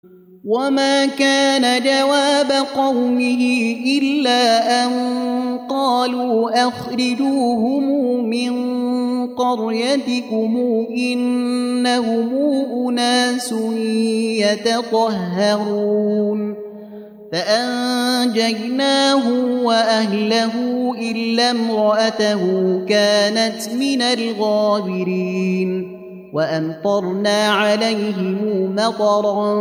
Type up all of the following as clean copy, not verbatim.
وما كان جواب قومه إلا أن قالوا أخرجوهم من قريتكم إنهم أناس يتطهرون فأنجيناه وأهله إلا امرأته كانت من الغابرين وأمطرنا عليهم مطرا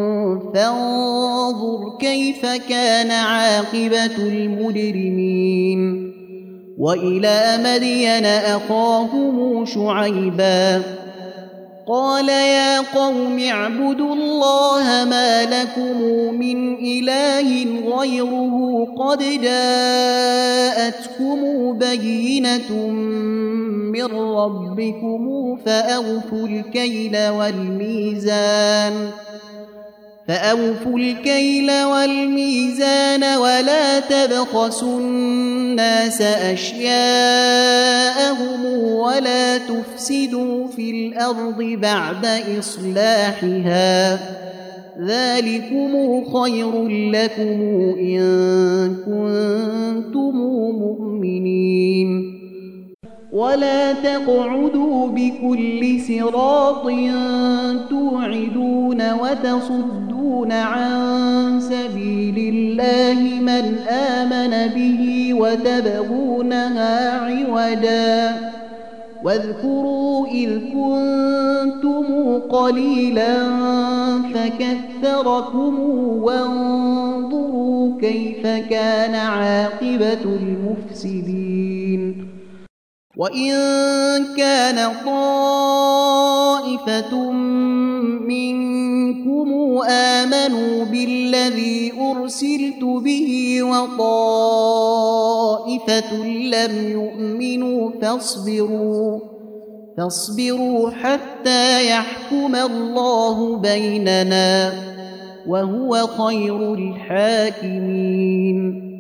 فانظر كيف كان عاقبة المجرمين وإلى مدين أخاهم شعيبا قال يا قوم اعبدوا الله ما لكم من إله غيره قد جاءتكم بينة من ربكم فأوفوا الكيل والميزان ولا تبخسوا الناس أشياءهم ولا تفسدوا في الأرض بعد إصلاحها ذلكم خير لكم إن كنتم مؤمنين ولا تقعدوا بكل صراط توعدون وتصدون عن سبيل الله من آمن به وتبغونها عوجا واذكروا إذ كنتم قليلا فكثركم وانظروا كيف كان عاقبة المفسدين وإن كان طائفة منكم آمنوا بالذي أرسلت به وطائفة لم يؤمنوا فاصبروا حتى يحكم الله بيننا وهو خير الحاكمين